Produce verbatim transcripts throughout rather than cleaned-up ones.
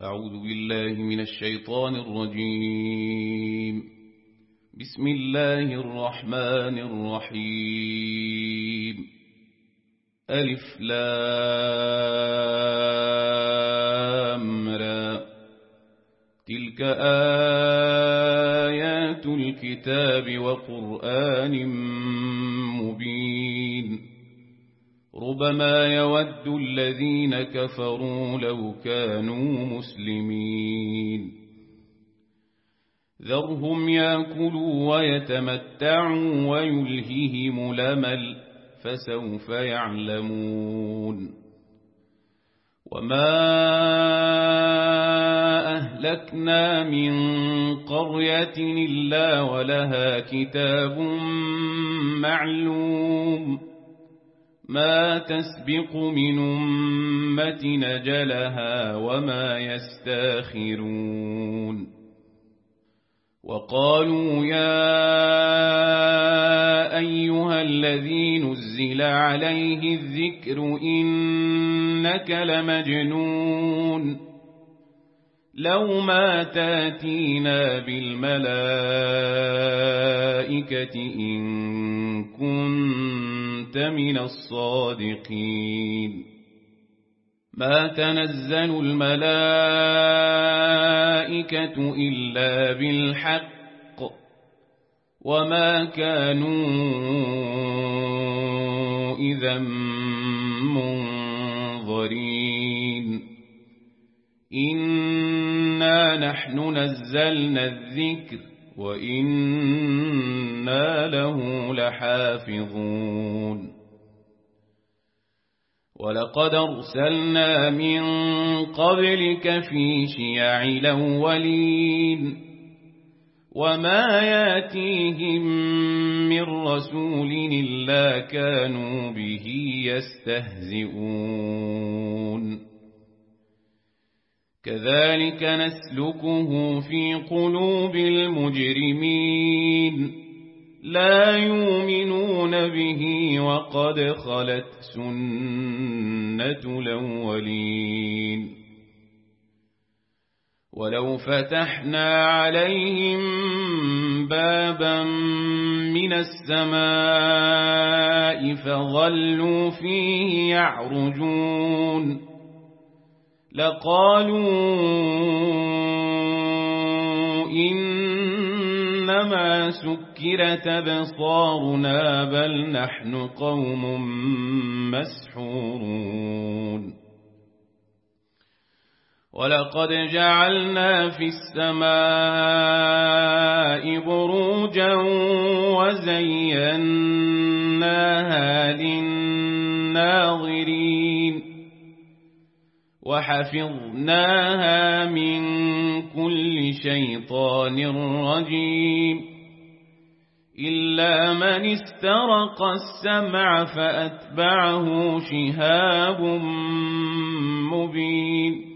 أعوذ بالله من الشيطان الرجيم. بسم الله الرحمن الرحيم. ألف لام را. تلك آيات الكتاب وقرآن مبين. ربما يود الذين كفروا لو كانوا مسلمين. ذرهم يأكلوا ويتمتعوا ويلههم الأمل فسوف يعلمون. وما أهلكنا من قرية إلا ولها كتاب معلوم ما تسبق من أمة أجلها وما يستاخرون. وقالوا يا أيها الذي نزل عليه الذكر إنك لمجنون لو ما تاتينا بالملائكة إن كنت من الصادقين. ما تنزل الملائكة إلا بالحق وما كانوا إذا منظرين. إنا نحن نزلنا الذكر وإنا له لحافظون. ولقد أرسلنا من قبلك في شيع الأولين وما ياتيهم من رسول إلا كانوا به يستهزئون. كذلك نسلكه في قلوب المجرمين لا يؤمنون به وقد خلت سنة الأولين. ولو فتحنا عليهم بابا من السماء فظلوا فيه يعرجون لقالوا إنما سكرت أبصارنا بل نحن قوم مسحورون. ولقد جعلنا في السماء بروجا وزيناها للناظرين وحفظناها من كل شيطان رجيم إلا من استرق السمع فأتبعه شهاب مبين.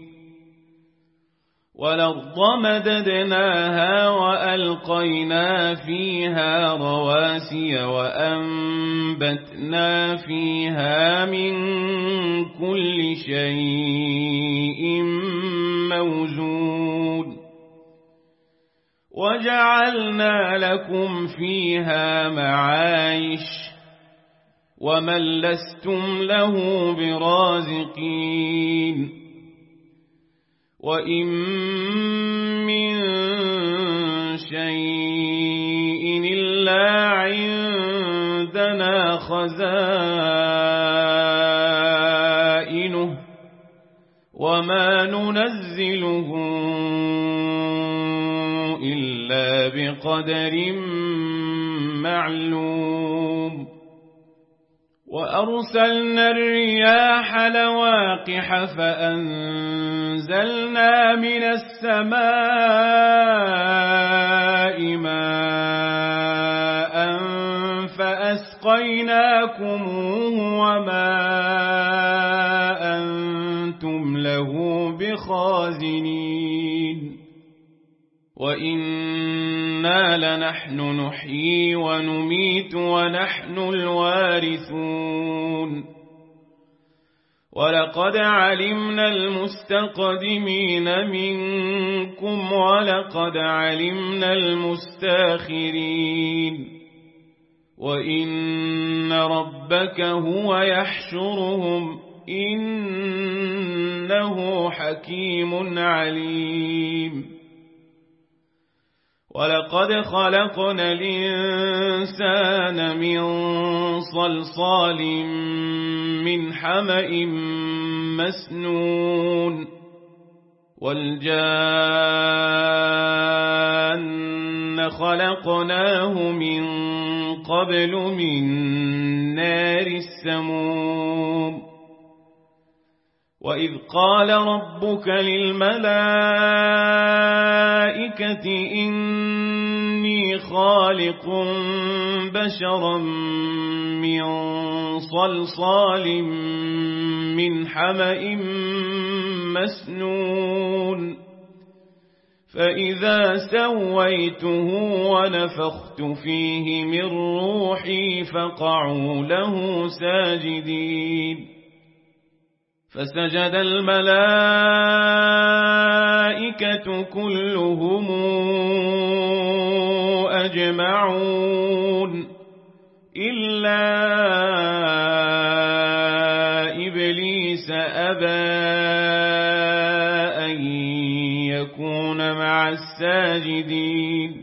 والأرض مددناها وألقينا فيها رواسي وأنبتنا فيها من كل شيء موزون وجعلنا لكم فيها معايش ومن لستم له برازقين. وإن من شيء إلا عندنا خزائنه وما ننزله إلا بقدر معلوم. وأرسلنا الرياح لواقح فأنزلنا من السماء ماء فأسقيناكموه وما أنتم له بخازنين. وإنا لنحن نحيي ونميت ونحن الوارثون. ولقد علمنا المستقدمين منكم ولقد علمنا المستاخرين وإن ربك هو يحشرهم إنه حكيم عليم ولقد خلقنا الإنسان من صلصال من حمأ مسنون والجان خلقناه من قبل من نار السموم وإذ قال ربك للملائكة إني خالق بشرا من صلصال من حمأ مسنون فإذا سويته ونفخت فيه من روحي فقعوا له ساجدين فسجد الملائكة كلهم أجمعون إلا إبليس أبى أن يكون مع الساجدين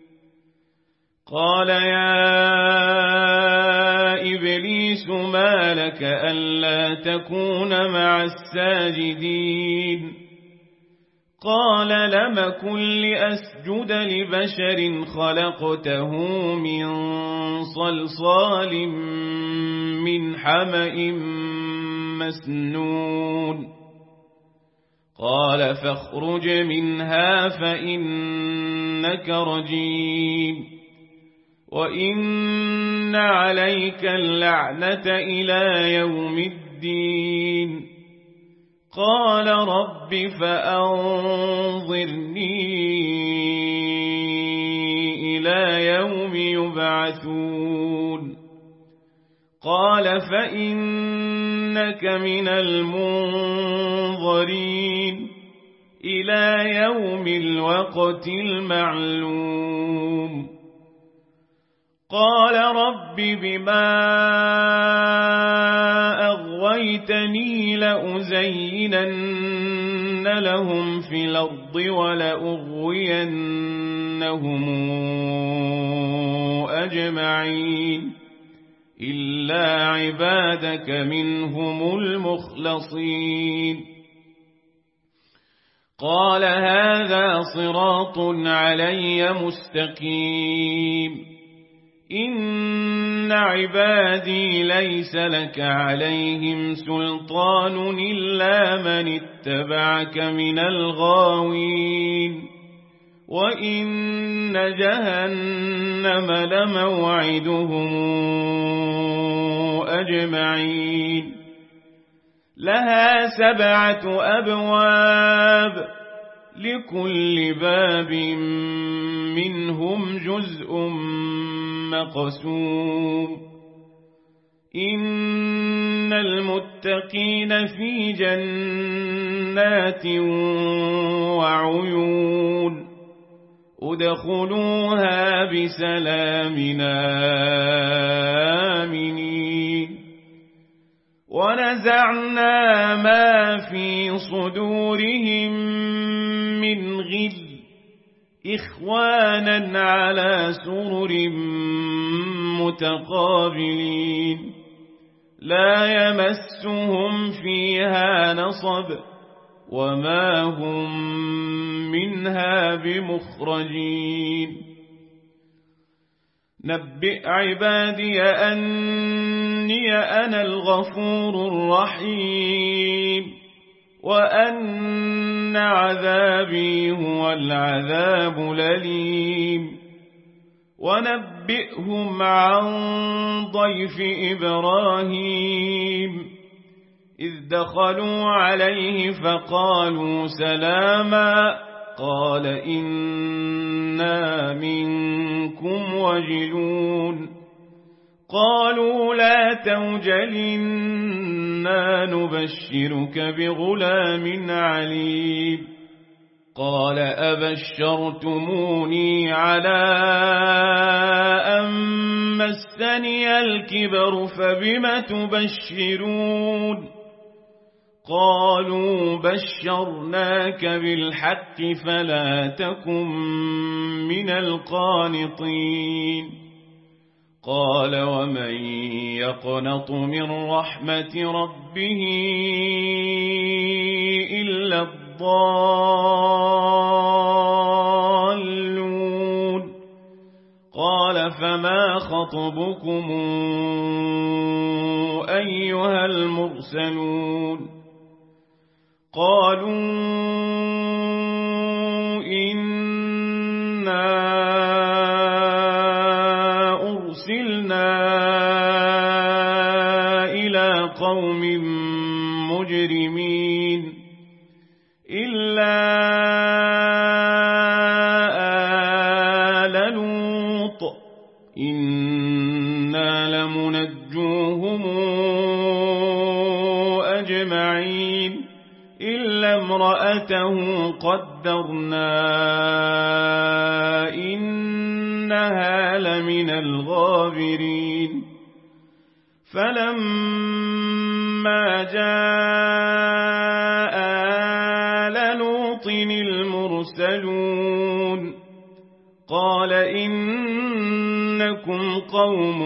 قال يا إبليس ما لك ألا تكون مع الساجدين قال لم كن لأسجد لبشر خلقته من صلصال من حمأ مسنون قال فاخرج منها فإنك رجيم وإن عليك اللعنة إلى يوم الدين قال رب فأنظرني إلى يوم يبعثون قال فإنك من المنظرين إلى يوم الوقت المعلوم قال رب بما أغويتني لأزينن لهم في الأرض ولأغوينهم أجمعين إلا عبادك منهم المخلصين قال هذا صراط علي مستقيم إن عبادي ليس لك عليهم سلطان إلا من اتبعك من الغاوين وإن جهنم لموعدهم أجمعين لها سبعة أبواب لكل باب منهم جزء مقسوم إن المتقين في جنات وعيون ادخلوها بسلام آمنين ونزعنا ما في صدورهم من غل إخوانا على سرر متقابلين لا يمسهم فيها نصب وما هم منها بمخرجين نبئ عبادي أني أنا الغفور الرحيم وأن عذابي هو العذاب الأليم ونبئهم عن ضيف إبراهيم إذ دخلوا عليه فقالوا سلاما قال إنا منكم وجلون قالوا لا توجل إنا نبشرك بغلام عليم قال أبشرتموني على أن مسني الكبر فبم تبشرون قالوا بشرناك بالحق فلا تكن من القانطين قال ومن يقنط من رحمة ربه إلا الضالون قال فما خطبكم أيها المرسلون قالوا إنا أرسلنا إلى قوم مجرمين إلا آل لوط إنا لمنجوهم أجمعين إلا امرأته قدرنا إنها لمن الغابرين فلما جاء آل لوط المرسلون قال إنكم قوم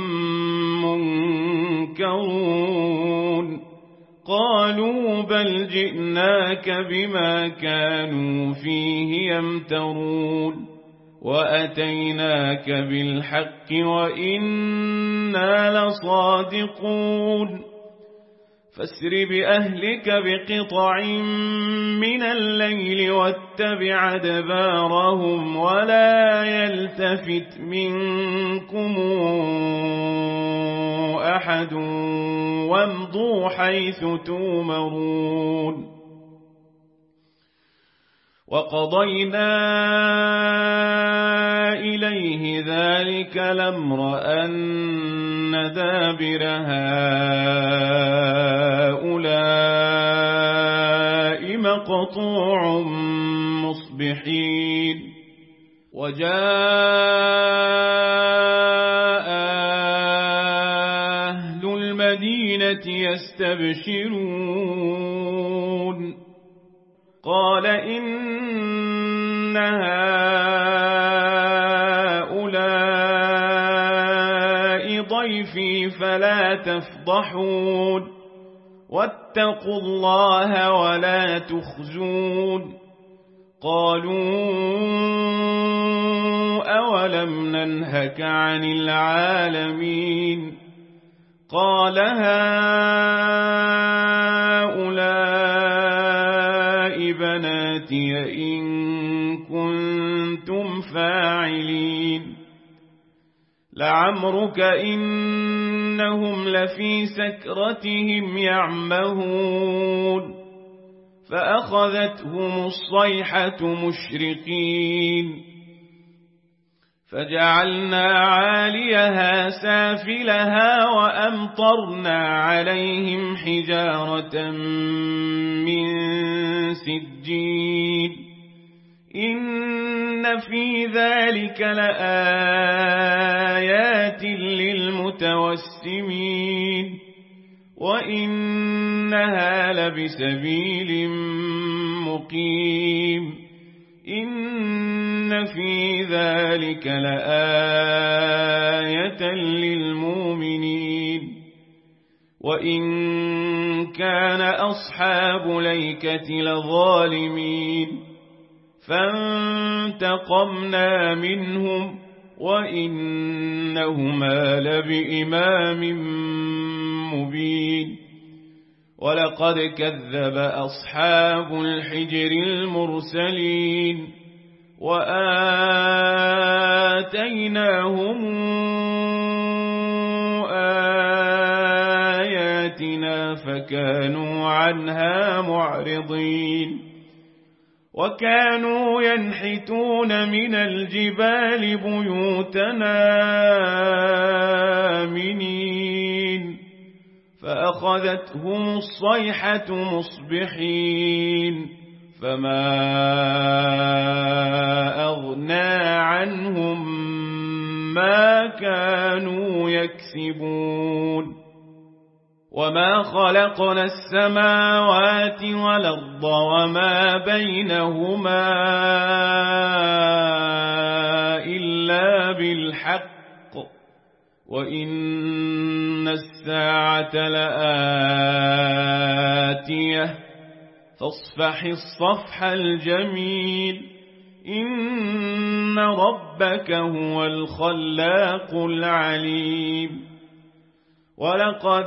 منكرون قالوا بل جئناك بما كانوا فيه يمترون وأتيناك بالحق وإنا لصادقون فاسر بأهلك بقطع من الليل واتبع أدبارهم ولا يلتفت منكم أحد وامضوا حيث تؤمرون وقضينا إليه ذلك الأمر أن دابر هؤلاء مقطوع مصبحين وجاء أهل المدينة يستبشرون قال إن هؤلاء ضيفي فلا تفضحون واتقوا الله ولا تخزون قالوا أولم ننهك عن العالمين قال هؤلاء بناتي إن كنتم فاعلين لعمرك إنهم لفي سكرتهم يعمهون فأخذتهم الصيحة مشرقين فجعلنا عاليها سافلها وأمطرنا عليهم حجارة من سجيل إن في ذلك لآيات للمتوسمين وإنها لبسبيل مقيم إن في ذلك لآية للمؤمنين وإن كان أصحاب ليكة لظالمين فانتقمنا منهم وإنهما لبإمام مبين ولقد كذب أصحاب الحجر المرسلين وآتيناهم آياتنا فكانوا عنها معرضين وكانوا ينحتون من الجبال بيوتنا آمنين فأخذتهم الصيحة مصبحين فما أغنى عنهم ما كانوا يكسبون وما خلقنا السماوات والأرض وما بينهما إلا بالحق وإن الساعة لآتية فاصفح الصفح الجميل إن ربك هو الخلاق العليم ولقد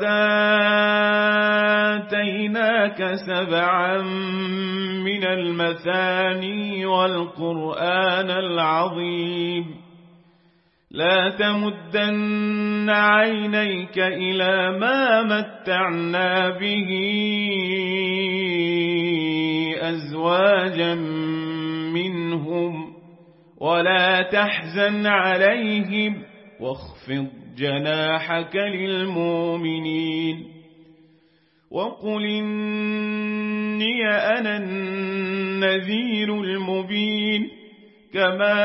آتيناك سبعا من المثاني والقرآن العظيم لا تمدن عينيك إلى ما متعنا به أزواجا منهم ولا تحزن عليهم واخفض جناحك للمؤمنين وقل إني أنا النذير المبين كما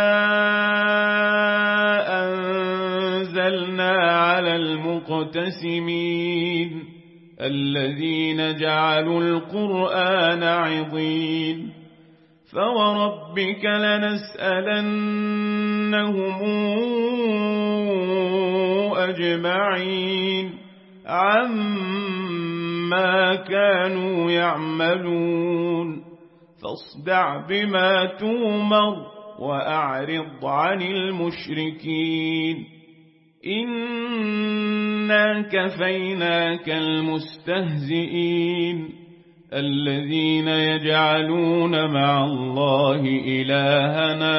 أنزلنا على المقتسمين الذين جعلوا القرآن عضين فوربك لنسألنهم أجمعين عما كانوا يعملون فاصدع بما تؤمر وأعرض عن المشركين إنا كفيناك المستهزئين الذين يجعلون مع الله إلهنا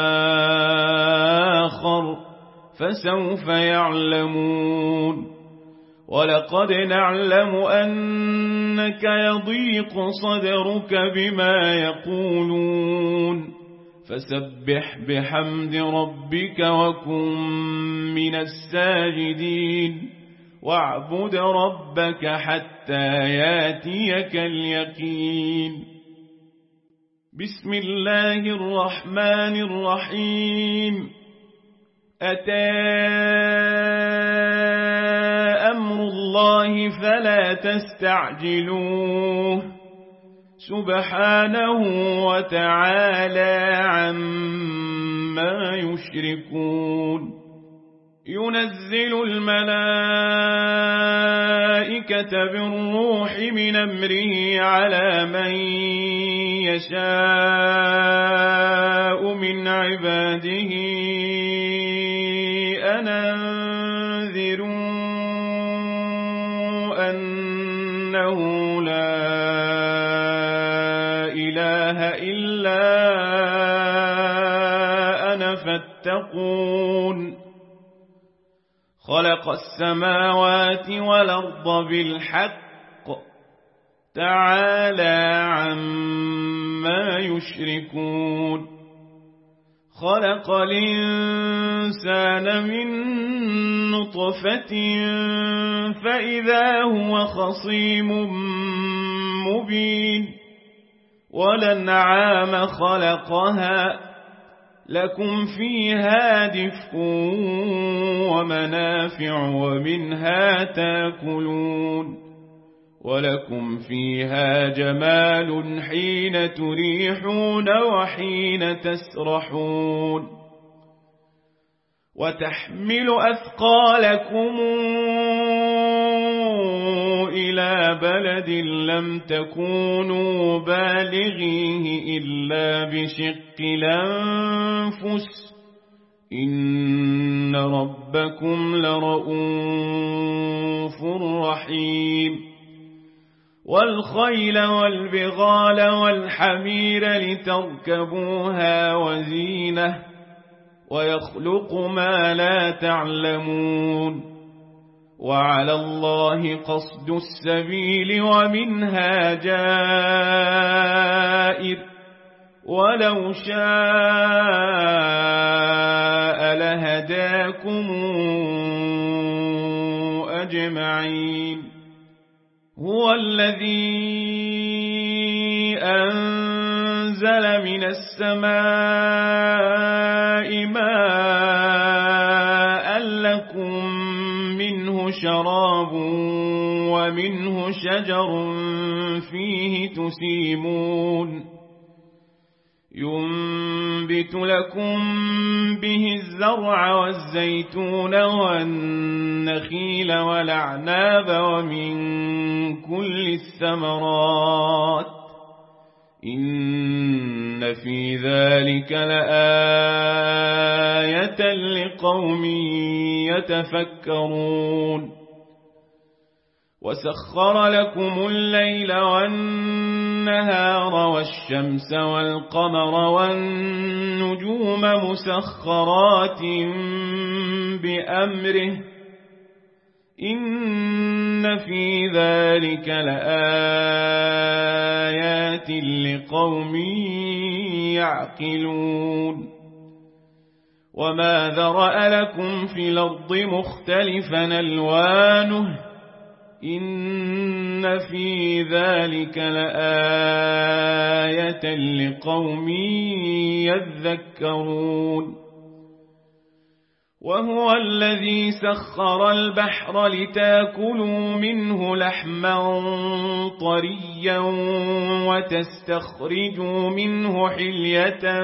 آخر فسوف يعلمون ولقد نعلم أنك يضيق صدرك بما يقولون فسبح بحمد ربك وكن من الساجدين واعبد ربك حتى ياتيك اليقين بسم الله الرحمن الرحيم أتى أمر الله فلا تستعجلوه سبحانه وتعالى عما يشركون ينزل الملائكة بالروح من أمره على من يشاء من عباده أن أنذروا أنه لا إله إلا أنا فاتقون خلق السماوات والأرض بالحق تعالى عما يشركون خلق الإنسان من نطفة فإذا هو خصيم مبين والأنعام خلقها لكم فيها دفء ومنافع ومنها تاكلون ولكم فيها جمال حين تريحون وحين تسرحون وتحمل أثقالكم إلى بلد لم تكونوا بالغيه إلا بشق الأنفس إن ربكم لرؤوف رحيم والخيل والبغال والحمير لتركبوها وزينة ويخلق ما لا تعلمون وعلى الله قصد السبيل ومنها جائر ولو شاء لهداكم أجمعين هو الذي أنزل من السماء ماء لكم منه شراب ومنه شجر فيه تسيمون ينبت لكم به الزرع والزيتون والنخيل والأعناب ومن كل الثمرات إن في ذلك لآية لقوم يتفكرون وسخر لكم الليل والنهار والشمس والقمر والنجوم مسخرات بأمره إن في ذلك لآيات لقوم يعقلون وما ذرأ لكم في الأرض مختلفا ألوانه إن في ذلك لآية لقوم يذكرون وهو الذي سخر البحر لتاكلوا منه لحما طريا وتستخرجوا منه حلية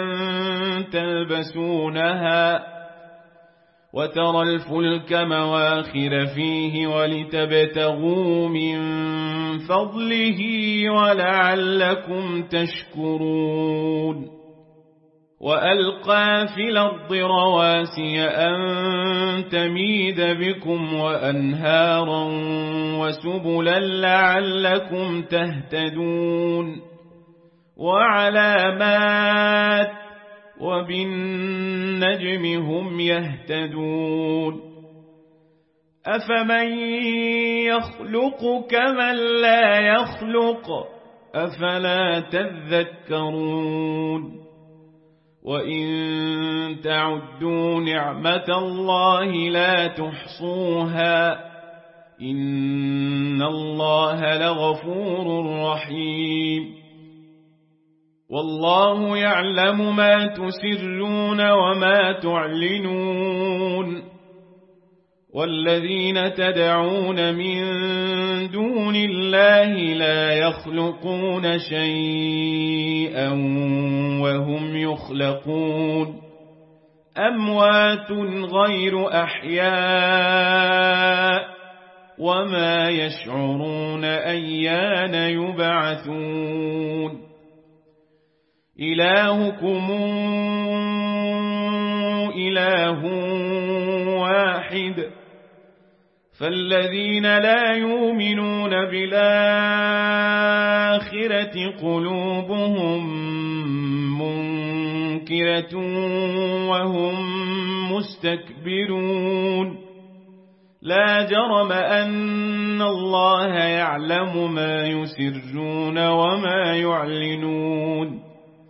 تلبسونها وترى الفلك مواخر فيه ولتبتغوا من فضله ولعلكم تشكرون وألقى في الأرض رواسي أن تميد بكم وأنهارا وسبلا لعلكم تهتدون وعلامات وبالنجم هم يهتدون أفمن يخلق كمن لا يخلق أفلا تذكرون وإن تعدوا نعمة الله لا تحصوها إن الله لغفور رحيم والله يعلم ما تسرون وما تعلنون والذين تدعون من دون الله لا يخلقون شيئا وهم يخلقون أموات غير أحياء وما يشعرون أيان يبعثون إلهكم إله واحد فالذين لا يؤمنون بالآخرة قلوبهم منكرة وهم مستكبرون لا جرم أن الله يعلم ما يسرون وما يعلنون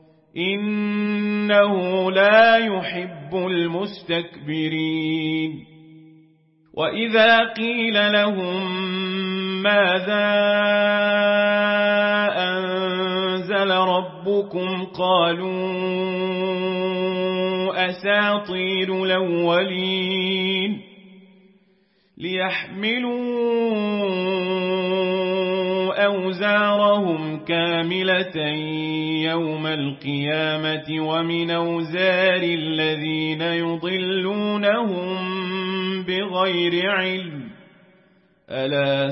إنه لا يحب المستكبرين وإذا قيل لهم ماذا أنزل ربكم قالوا أساطير الأولين ليحملوا أوزارهم كاملة يوم القيامة ومن أوزار الذين يضلونهم بغير علم ألا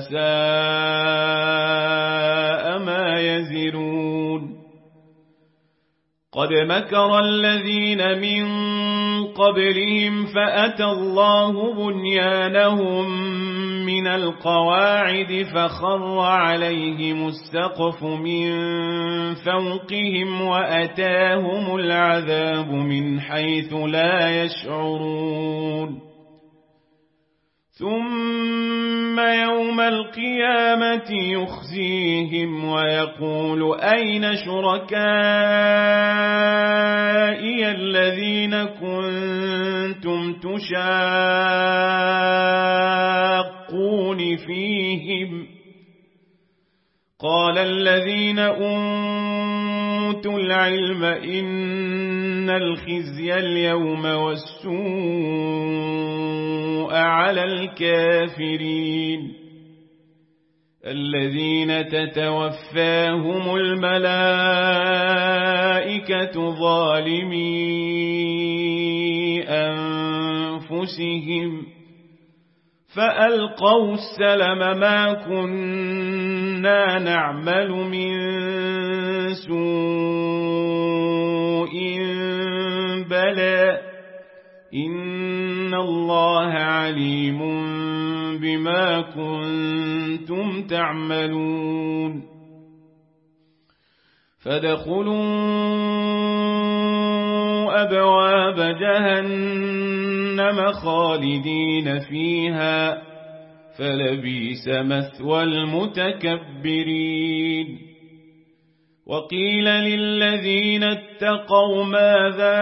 ساء ما يزرون قد مكر الذين من قبلهم فأتى الله بنيانهم من القواعد فخر عليهم السقف من فوقهم وأتاهم العذاب من حيث لا يشعرون ثم يوم القيامة يخزيهم ويقول أين شركائي الذين كنتم تشاقون فيهم وقال الذين أوتوا العلم إن الخزي اليوم والسوء على الكافرين الذين تتوفاهم الملائكة ظالمي أنفسهم فألقوا السلم ما كنا نعمل من سوء بلى إن الله عليم بما كنتم تعملون فادخلوا أبواب جهنم خالدين فيها فلبئس مثوى المتكبرين وقيل للذين اتقوا ماذا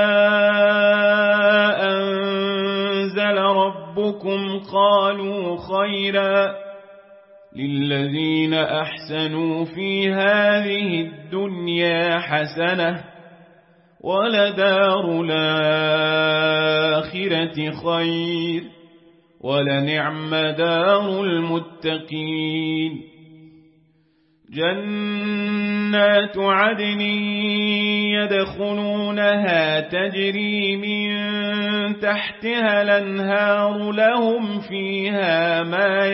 أنزل ربكم قالوا خيرا للذين أحسنوا في هذه الدنيا حسنة ولدار الآخرة خير ولنعم دار المتقين جنات عدن يدخلونها تجري من تحتها الأنهار لهم فيها ما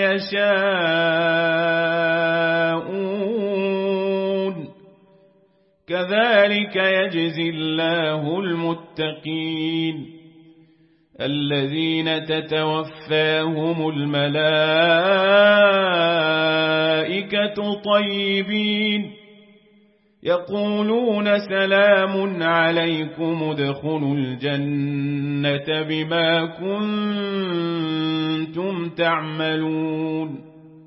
يشاءون كذلك يجزي الله المتقين الذين تتوفاهم الملائكة طيبين يقولون سلام عليكم ادخلوا الجنة بما كنتم تعملون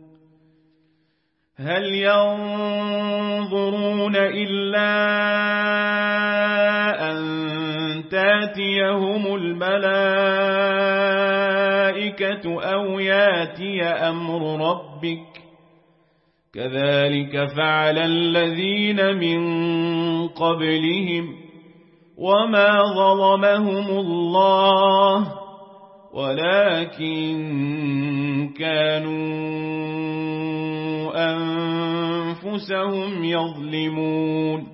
هل ينظرون إلا أن تاتيهم الملائكة أو ياتي أمر ربك كذلك فعل الذين من قبلهم وما ظلمهم الله ولكن كانوا أنفسهم يظلمون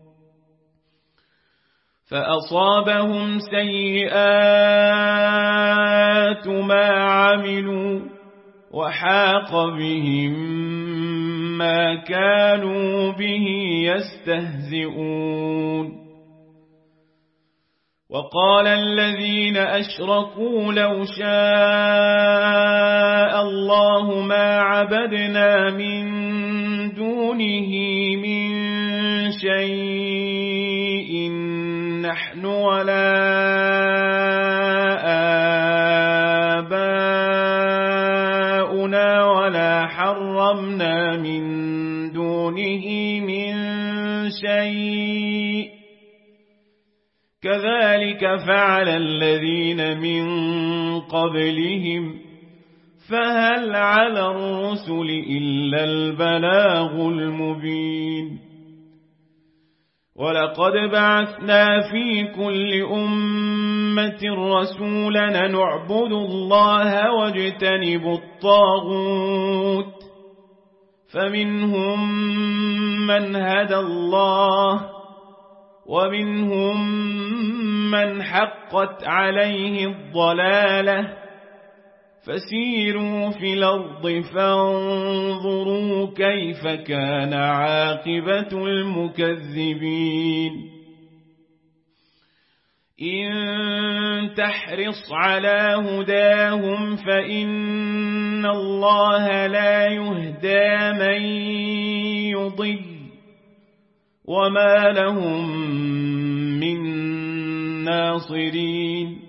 فأصابهم سيئات ما عملوا وحاق بهم ما كانوا به يستهزئون وقال الذين أشركوا لو شاء الله ما عبدنا من دونه من شيء نحن ولا آباؤنا ولا حرمنا من دونه من شيء كذلك فعل الذين من قبلهم فهل على الرسل إلا البلاغ المبين ولقد بعثنا في كل أمة رسولا نعبد الله واجتنب الطاغوت فمنهم من هدى الله ومنهم من حقت عليه الضلالة فسيروا في الأرض فانظروا كيف كان عاقبة المكذبين إن تحرص على هداهم فإن الله لا يهدى من يضل وما لهم من ناصرين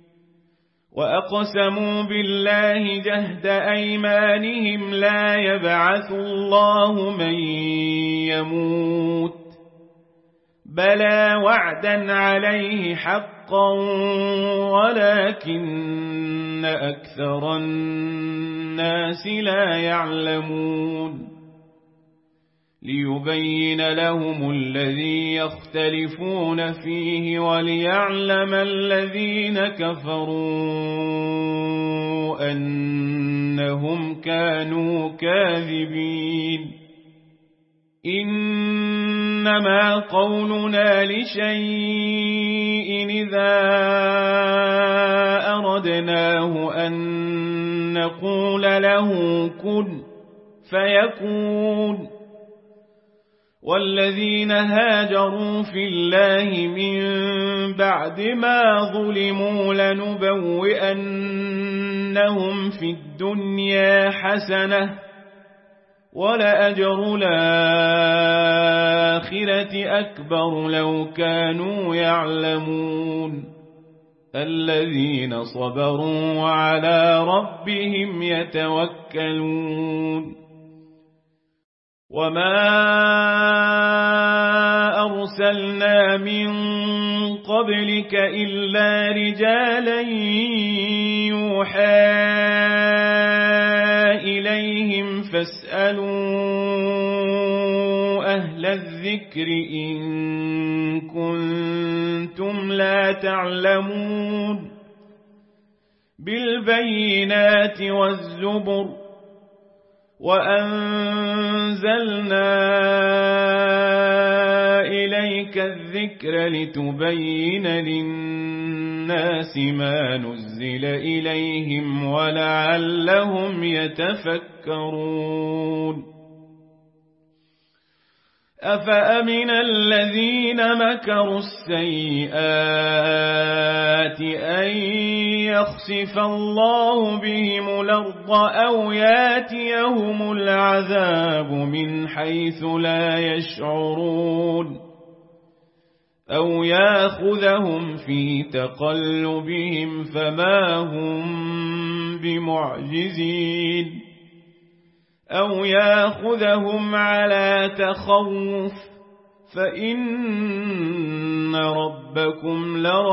وأقسموا بالله جهد أيمانهم لا يبعث الله من يموت بلى وعدا عليه حقا ولكن أكثر الناس لا يعلمون ليبين لهم الذي يختلفون فيه وليعلم الذين كفروا أنهم كانوا كاذبين إنما قولنا لشيء إذا أردناه أن نقول له كن فيكون والذين هاجروا في الله من بعد ما ظلموا لنبوئنهم في الدنيا حسنة ولأجر الآخرة أكبر لو كانوا يعلمون الذين صبروا وعلى ربهم يتوكلون وما أرسلنا من قبلك إلا رجالا يوحى إليهم فاسألوا أهل الذكر إن كنتم لا تعلمون بالبينات والزبر وأنزلنا إليك الذكر لتبين للناس ما نزل إليهم ولعلهم يتفكرون أفأمن الذين مكروا السيئات أن يخسف الله بهم الأرض أو ياتيهم العذاب من حيث لا يشعرون أو ياخذهم في تقلبهم فما هم بمعجزين أو ياخذهم على تخوف فإن ربكم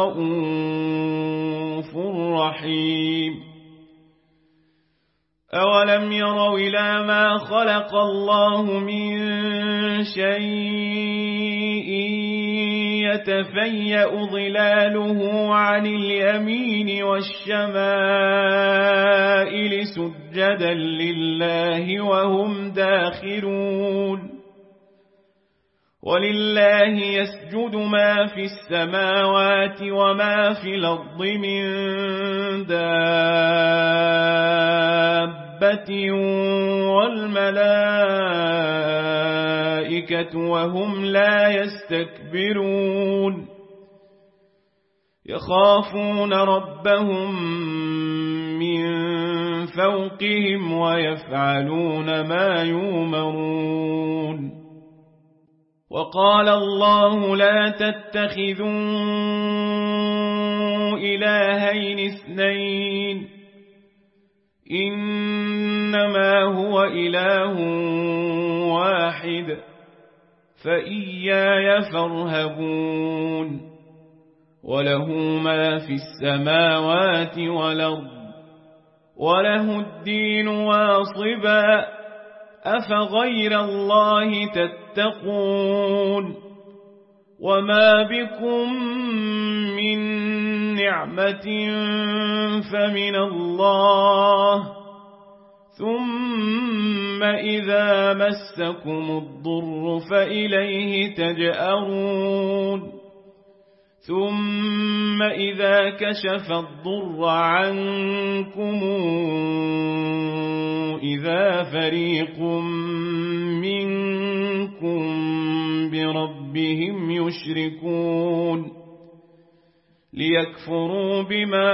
لرؤوف رحيم أولم يروا إلى ما خلق الله من شيء يتفيأ ظلاله عن اليمين والشمائل سجدا لله وهم داخرون ولله يسجد ما في السماوات وما في الأرض من دابة والملائكة وهم لا يستكبرون يخافون ربهم من فوقهم ويفعلون ما يؤمرون وقال الله لا تتخذوا إلهين اثنين إنما هو إله واحد فإياي فارهبون وله ما في السماوات والأرض وله الدين واصبا أفغير الله تتقون وما بكم من نعمة فمن الله ثم إذا مسكم الضر فإليه تجأرون ثم إذا كشف الضر عنكم إذا فريق منكم بربهم يشركون ليكفروا بما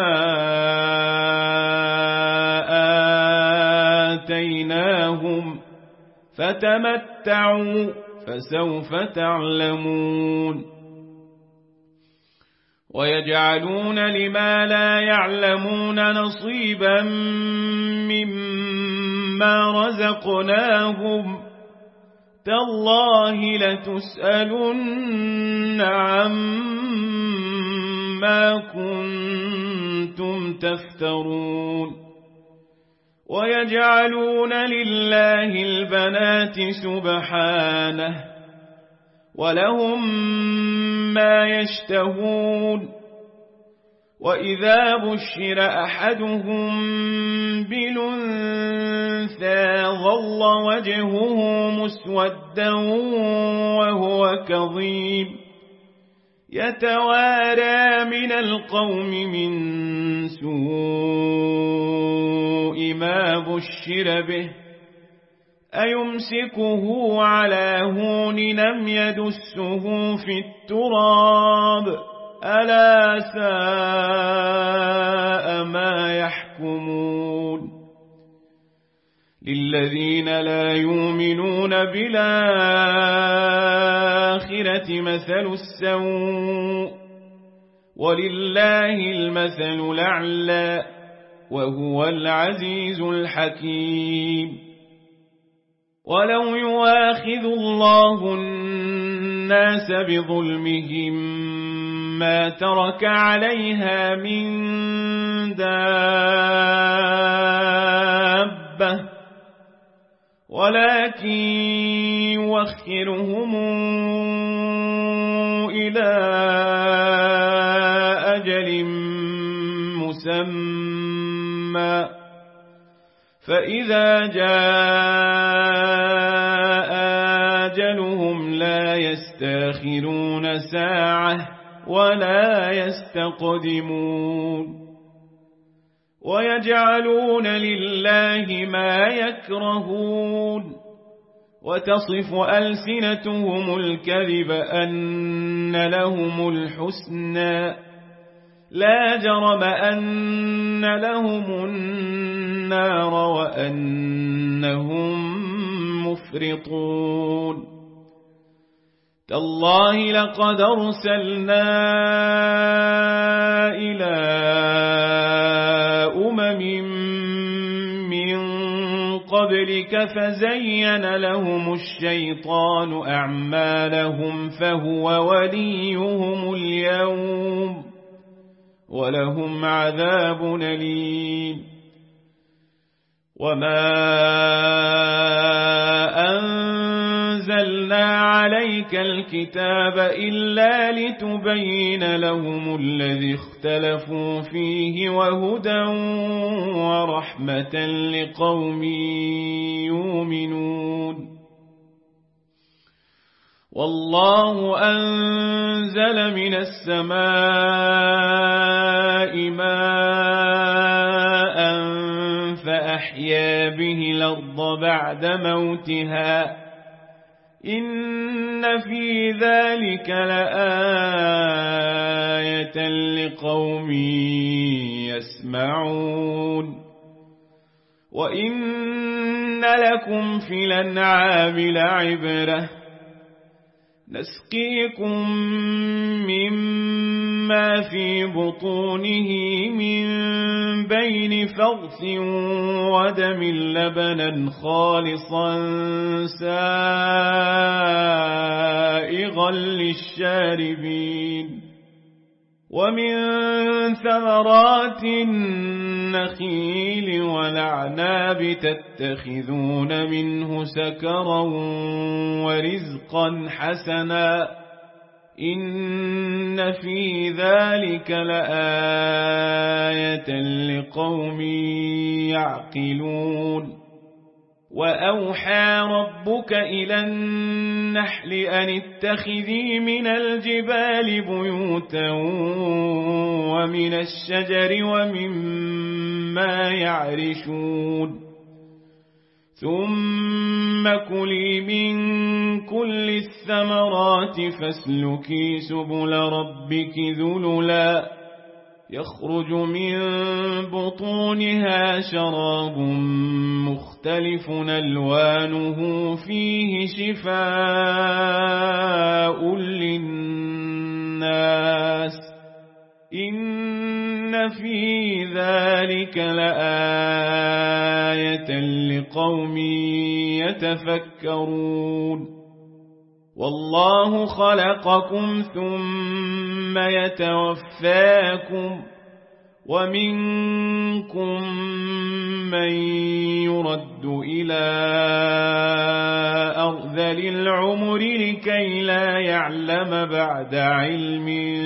آتيناهم فتمتعوا فسوف تعلمون ويجعلون لما لا يعلمون نصيبا مما رزقناهم تالله لتسألن عما كنتم تفترون ويجعلون لله البنات سبحانه ولهم ما يشتهون وإذا بشر أحدهم بالأنثى ظل وجهه مسودا وهو كظيم يتوارى من القوم من سوء ما بشر به أيمسكه على هون لم يدسه في التراب ألا ساء ما يحكمون للذين لا يؤمنون بالآخرة مثل السوء ولله المثل الأعلى وهو العزيز الحكيم ولو يؤاخذ الله الناس بظلمهم ما ترك عليها من دابة ولكن يوخرهم إلى أجل مسمى فإذا جاء أجلهم لا يستأخرون ساعة ولا يستقدمون ويجعلون لله ما يكرهون وتصف ألسنتهم الكذب أن لهم الحسنى لا جرم أن لهم النار وأنهم مفرطون تالله لقد أرسلنا إلى أمم من قبلك فزين لهم الشيطان أعمالهم فهو وليهم اليوم ولهم عذاب أليم وما أنزلنا عليك الكتاب إلا لتبين لهم الذي اختلفوا فيه وهدى ورحمة لقوم يؤمنون والله أنزل من السماء ماء فأحيا به الأرض بعد موتها إن في ذلك لآية لقوم يسمعون وإن لكم في الأنعام لعبرة نسقيكم مما في بطونه من بين فرث ودم لبنا خالصا سائغا للشاربين ومن ثمرات النخيل والأعناب تتخذون منه سكرا ورزقا حسنا إن في ذلك لآية لقوم يعقلون وأوحى ربك إلى النحل أن اتخذي من الجبال بيوتا ومن الشجر ومما يعرشون ثم كلي من كل الثمرات فاسلكي سبل ربك ذللا يخرج من بطونها شراب مختلف ألوانه فيه شفاء للناس إن في ذلك لآية لقوم يتفكرون والله خلقكم ثم يتوفاكم ومنكم من يرد إلى أرذل العمر لكي لا يعلم بعد علم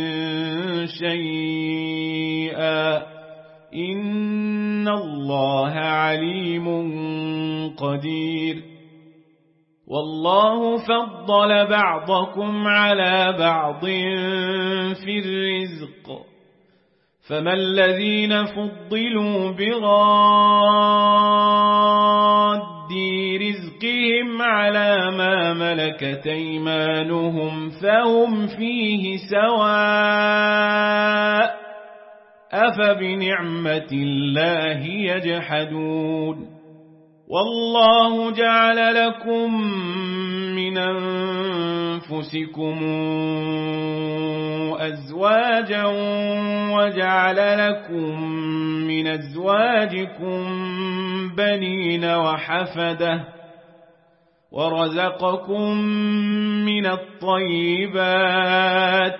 شيئا إن الله عليم قدير والله فضل بعضكم على بعض في الرزق فما الذين فضلوا براد رزقهم على ما ملكت أيمانهم فهم فيه سواء أفبنعمة الله يجحدون والله جعل لكم من أنفسكم أزواجا وجعل لكم من أزواجكم بنين وحفدة ورزقكم من الطيبات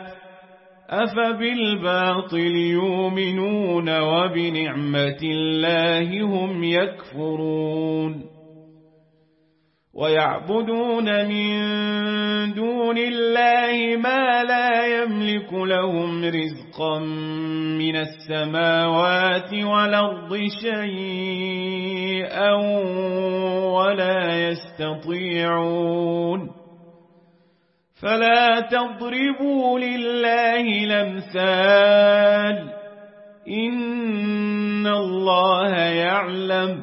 أفبالباطل يؤمنون وبنعمة الله هم يكفرون ويعبدون من دون الله ما لا يملك لهم رزقا من السماوات والأرض شيئا ولا يستطيعون فلا تضربوا لله الأمثال إن الله يعلم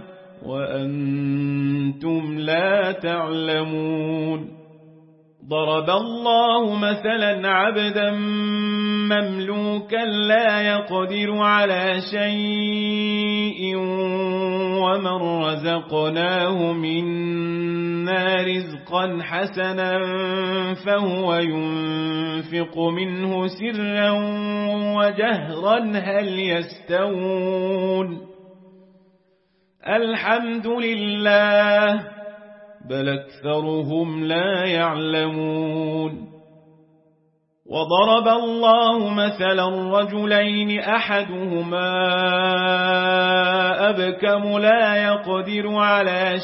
وأنتم لا تعلمون ضرب الله مثلا عبدا مملوكا لا يقدر على شيء ومن رزقناه منا رزقا حسنا فهو ينفق منه سرا وجهرا هل يستوون الحمد لله بل أكثرهم لا يعلمون وضرب الله مثلا رجلين أحدهما أبكم لا يقدر على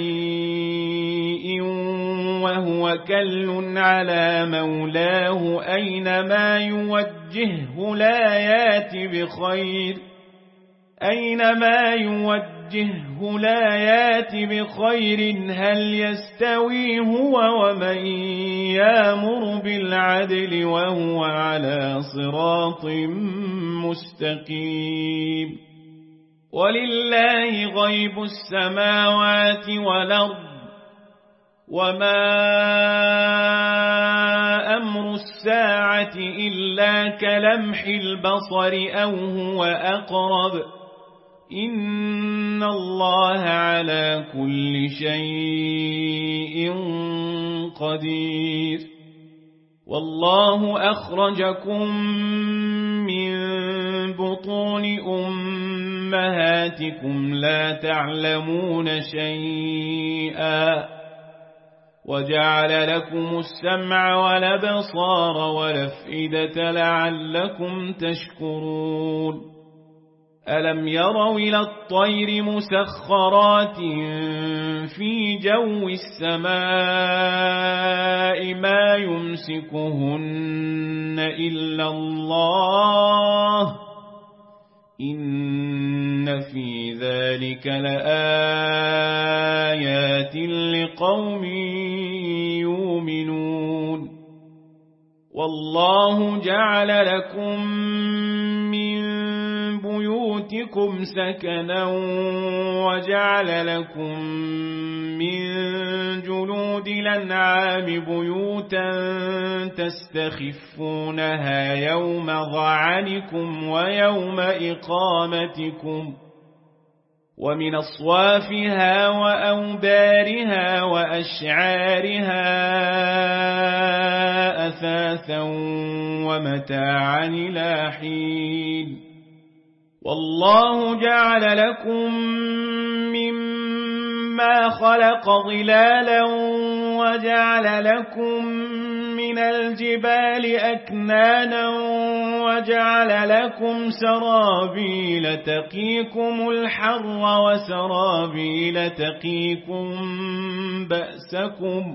شيء وهو كل على مولاه أينما يوجهه لا يأتي بخير أينما يوجهه لا يأتي بخير هل يستوي هو ومن يأمر بالعدل وهو على صراط مستقيم ولله غيب السماوات والأرض وما أمر الساعة إلا كلمح البصر أو هو أقرب إن الله على كل شيء قدير والله أخرجكم من بطون أمهاتكم لا تعلمون شيئا وجعل لكم السمع والأبصار والأفئدة لعلكم تشكرون ألم يروا إلى الطير مسخرات في جو السماء ما يمسكهن إلا الله إن في ذلك لآيات لقوم يؤمنون والله جعل لكم من بيوتكم سكنا وجعل لكم من جلود الأنعام بيوتا تستخفونها يوم ظعنكم ويوم إقامتكم ومن أصوافها وأوبارها وأشعارها أثاثا ومتاعا إلى حين والله جعل لكم مما خلق ظلالا وجعل لكم من من الجبال أكنانا وجعل لكم سرابيل تقيكم الحر وسرابيل تقيكم بأسكم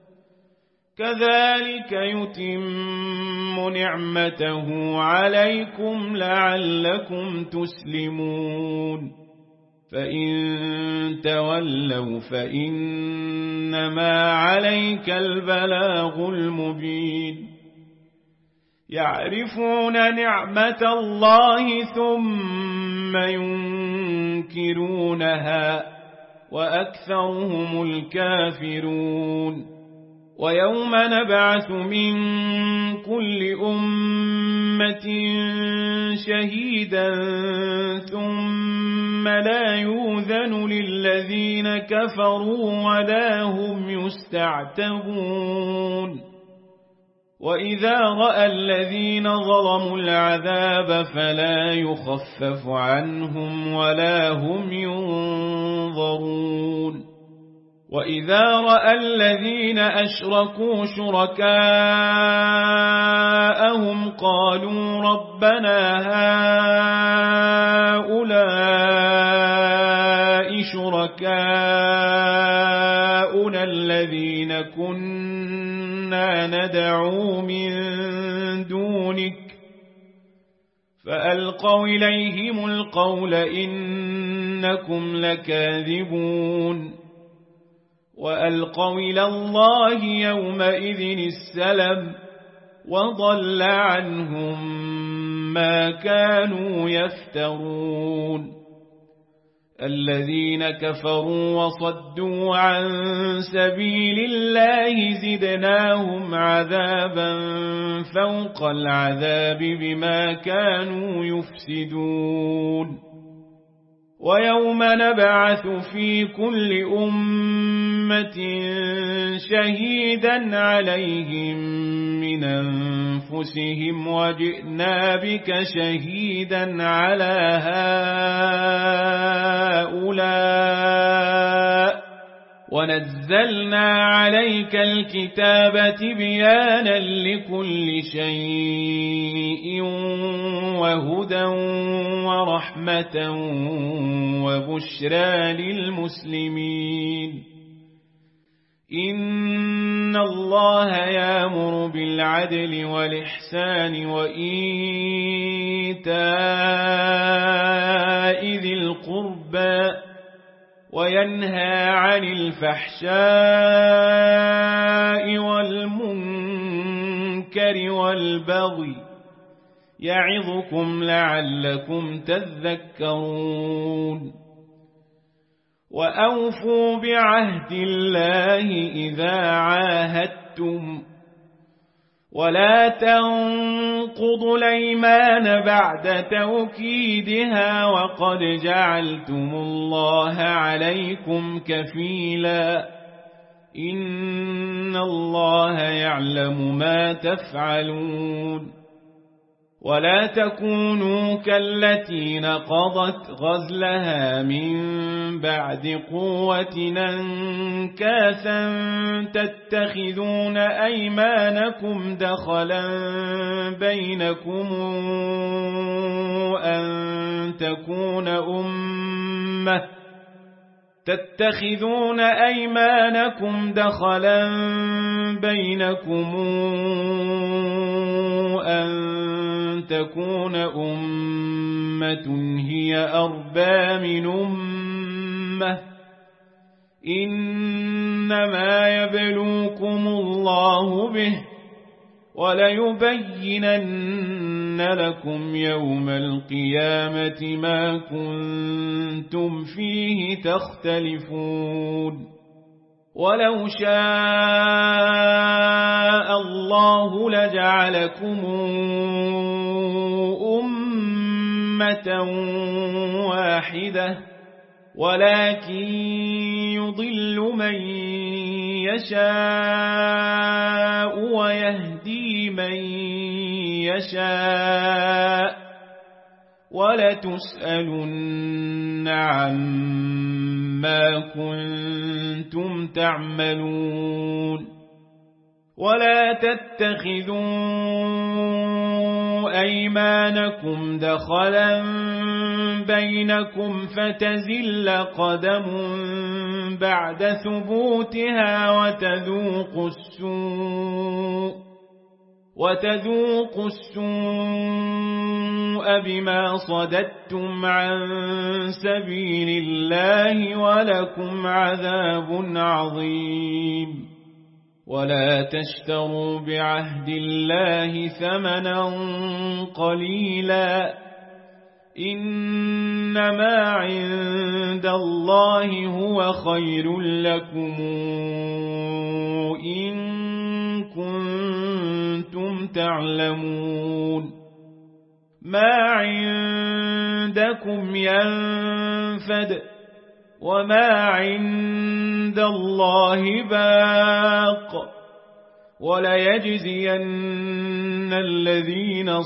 كذلك يتم نعمته عليكم لعلكم تسلمون فإن تولوا فإنما عليك البلاغ المبين يعرفون نعمة الله ثم ينكرونها وأكثرهم الكافرون ويوم نبعث من كل أمة شهيدا ثم لا يؤذن للذين كفروا ولا هم يستعتبون وإذا رأى الذين ظلموا العذاب فلا يخفف عنهم ولا هم ينظرون وإذا رأى الذين أشركوا شركاءهم قالوا ربنا هؤلاء شركاؤنا الذين كنا ندعو من دونك فألقوا إليهم القول إنكم لكاذبون وألقوا إلى الله يومئذ السلم وضل عنهم ما كانوا يفترون الذين كفروا وصدوا عن سبيل الله زدناهم عذابا فوق العذاب بما كانوا يفسدون ويوم نبعث في كل أمة شهيدا عليهم من أنفسهم وجئنا بك شهيدا على هؤلاء ونزلنا عليك الكتاب تبيانا لكل شيء وهدى ورحمة وبشرى للمسلمين إن الله يأمر بالعدل والإحسان وإيتاء ذي القربى وينهى عن الفحشاء والمنكر والبغي يعظكم لعلكم تذكرون وأوفوا بعهد الله إذا عاهدتم ولا تنقضوا الأيمان بعد توكيدها وقد جعلتم الله عليكم كفيلا إن الله يعلم ما تفعلون ولا تكونوا كالتي نقضت غزلها من بعد قوة أنكاثا تتخذون أيمانكم دخلا بينكم أن تكون أمة تتخذون أيمانكم دخلا بينكم أن تكون أمة هي أربى من أمة إنما يبلوكم الله به وليبينن لكم يوم القيامة ما كنتم فيه تختلفون ولو شاء الله لجعلكم أمة واحدة ولكن يضل من يشاء ويهدي من يشاء ولتسألن عما كنتم تعملون ولا تتخذوا أيمانكم دخلا بينكم فتزل قدم بعد ثبوتها وتذوقوا السوء وتذوقوا السوء بما صددتم عن سبيل الله ولكم عذاب عظيم. ولا تشتروا بعهد الله ثمنا قليلا إنما عند الله هو خير لكم إن كنتم تعلمون. ما عندكم ينفد وما عند الله باق وليجزين الذين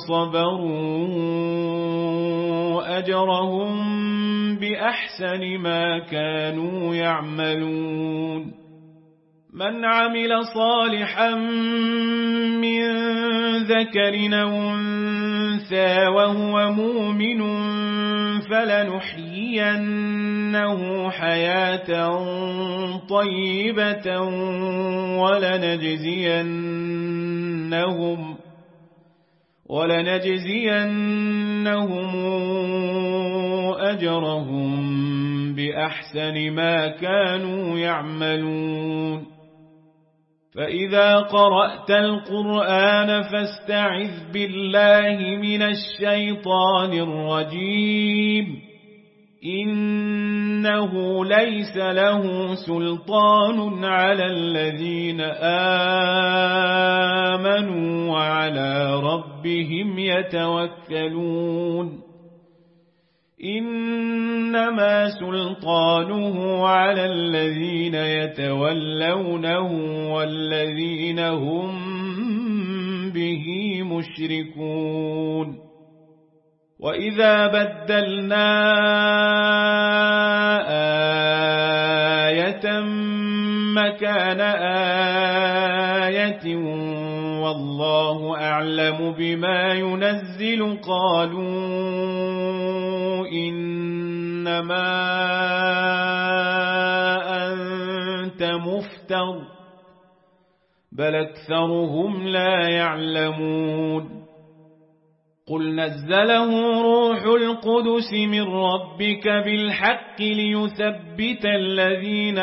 صبروا أجرهم بأحسن ما كانوا يعملون. من عمل صالحا من ذكر أو أنثى وهو مؤمن فلنحيينه حياة طيبة ولنجزينهم ولنجزينهم أجرهم بأحسن ما كانوا يعملون. فإذا قرأت القرآن فاستعذ بالله من الشيطان الرجيم إنه ليس له سلطان على الذين آمنوا وعلى ربهم يتوكلون. إنما سلطانه على الذين يتولونه والذين هم به مشركون. وإذا بدلنا آية مكان آية والله أعلم بما ينزل قالوا إنما أنت مفتر بل أكثرهم لا يعلمون. قل نزله روح القدس من ربك بالحق ليثبت الذين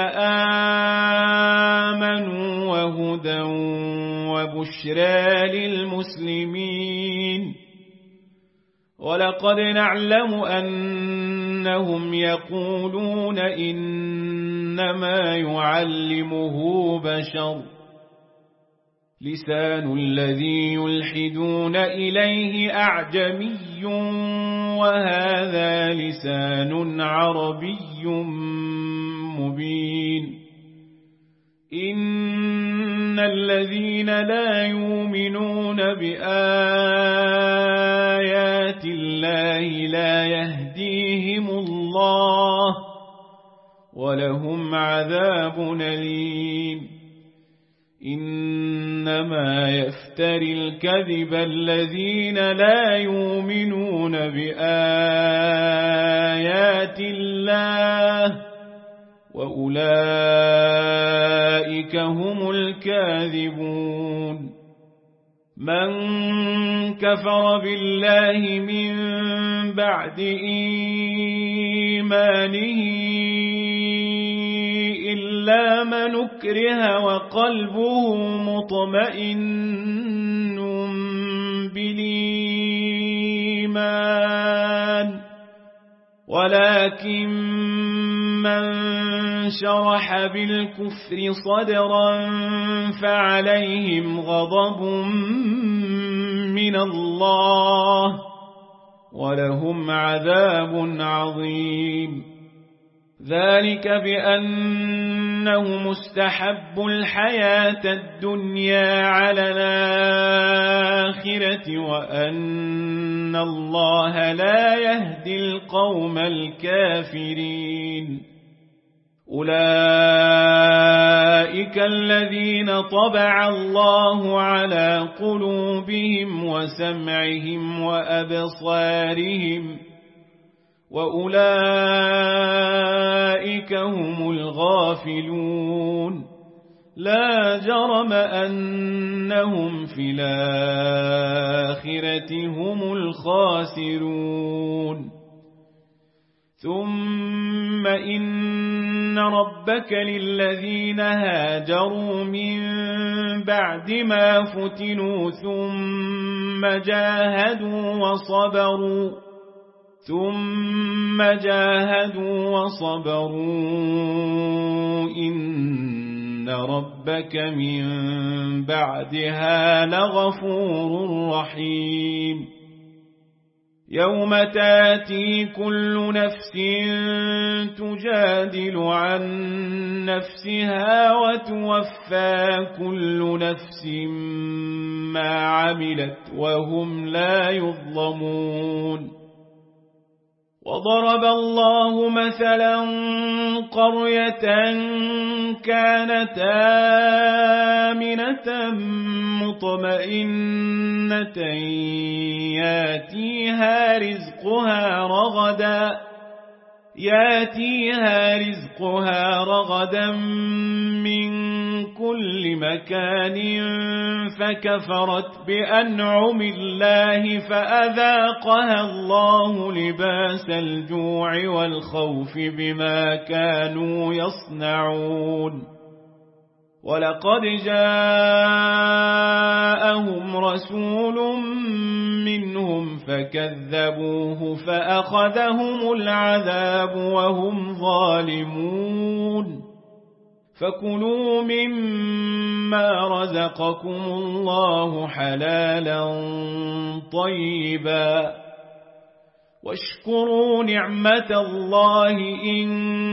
آمنوا وهدى وبشرى للمسلمين. ولقد نعلم أنهم يقولون إنما يعلمه بشر لسان الذي يلحدون إليه أعجمي وهذا لسان عربي مبين. إن الذين لا يؤمنون بآيات الله لا يهديهم الله ولهم عذاب أليم. إنما يفتري الكذب الذين لا يؤمنون بآيات الله وأولئك هم الكاذبون. من كفر بالله من بعد إيمانه إلا من أكره وقلبه مطمئن بالإيمان ولكن من شرح بالكفر صدرا فعليهم غضب من الله ولهم عذاب عظيم. ذلك بأنه مستحب الحياة الدنيا على الآخرة وأن الله لا يهدي القوم الكافرين. أولئك الذين طبع الله على قلوبهم وسمعهم وأبصارهم وأولئك هم الغافلون لا جرم أنهم في الآخرة هم الخاسرون ثم إن ربك للذين هاجروا من بعد ما فتنوا ثم جاهدوا وصبروا ثم جاهدوا وصبروا إن ربك من بعدها لغفور رحيم يوم تاتي كل نفس تجادل عن نفسها وتوفى كل نفس ما عملت وهم لا يظلمون وضرب الله مثلا قرية كانت آمنة مطمئنة ياتيها رزقها رغدا ياتيها رزقها رغدا من كل مكان فكفرت بأنعم الله فأذاقها الله لباس الجوع والخوف بما كانوا يصنعون ولقد جاءهم رسول منهم فكذبوه فأخذهم العذاب وهم ظالمون فكلوا مما رزقكم الله حلالا طيبا واشكروا نعمة الله إن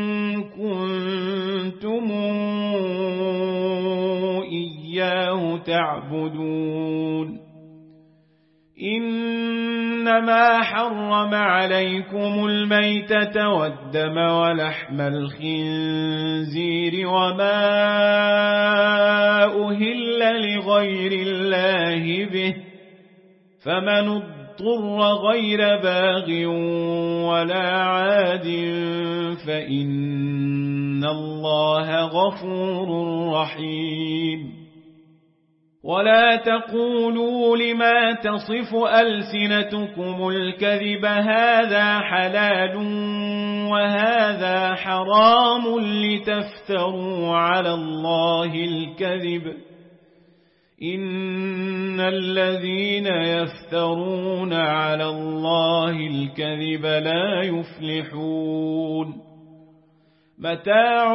كنتم إياه تعبدون إنما حرم عليكم الميتة والدم ولحم الخنزير وما أهل لغير الله به فمن اضطر غير باغ ولا عاد فإن الله غفور رحيم ولا تقولوا لما تصف ألسنتكم الكذب هذا حلال وهذا حرام لتفتروا على الله الكذب إن الذين يفترون على الله الكذب لا يفلحون متاع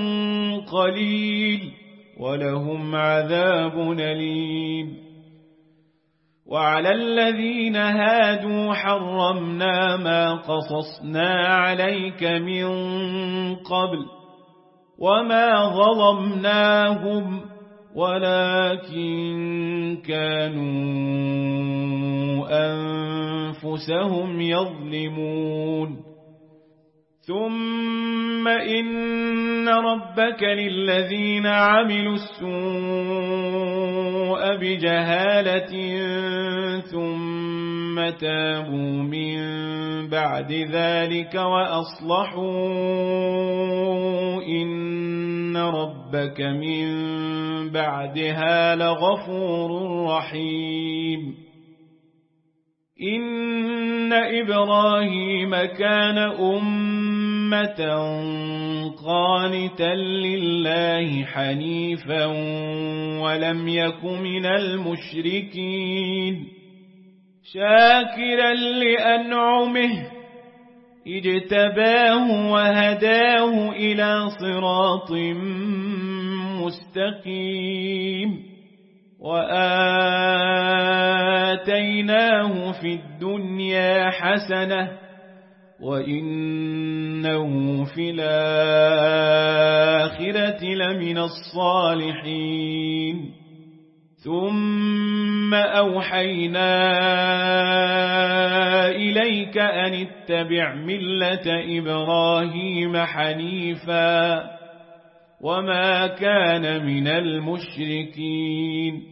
قليل ولهم عذاب أليم وعلى الذين هادوا حرمنا ما قصصنا عليك من قبل وما ظلمناهم ولكن كانوا أنفسهم يظلمون ثم إن ربك للذين عملوا السوء بجهالة ثم تابوا من بعد ذلك وأصلحوا إن ربك من بعدها لغفور رحيم إن إبراهيم كان أمة قانتا لله حنيفا ولم يك من المشركين شاكرا لأنعمه اجتباه وهداه إلى صراط مستقيم وآتيناه في الدنيا حسنة وإنه في الآخرة لمن الصالحين ثم أوحينا إليه إليك أن اتبع ملة إبراهيم حنيفا وما كان من المشركين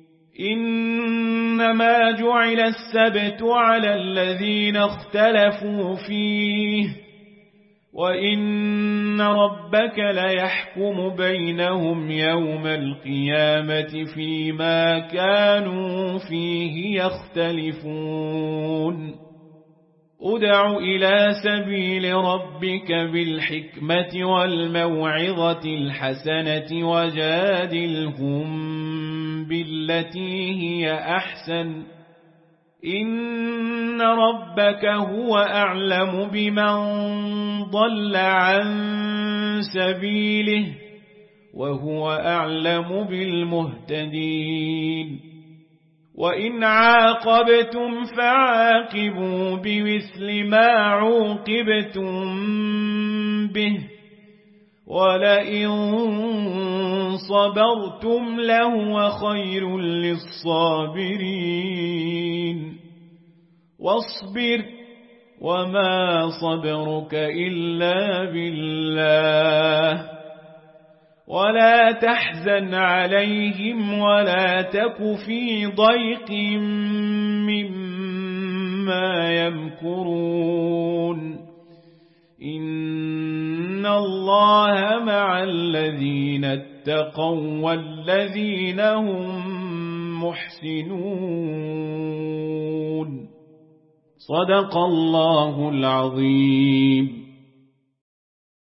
إنما جعل السبت على الذين اختلفوا فيه وإن ربك ليحكم بينهم يوم القيامة فيما كانوا فيه يختلفون ادع إلى سبيل ربك بالحكمة والموعظة الحسنة وجادلهم بالتي هي أحسن إن ربك هو أعلم بمن ضل عن سبيله وهو أعلم بالمهتدين وإن عاقبتم فعاقبوا بمثل ما عوقبتم به ولئن صبرتم لهو خير للصابرين واصبر وما صبرك إلا بالله ولا تحزن عليهم ولا تك في ضيق مما يمكرون إن الله مع الذين اتقوا والذين هم محسنون صدق الله العظيم.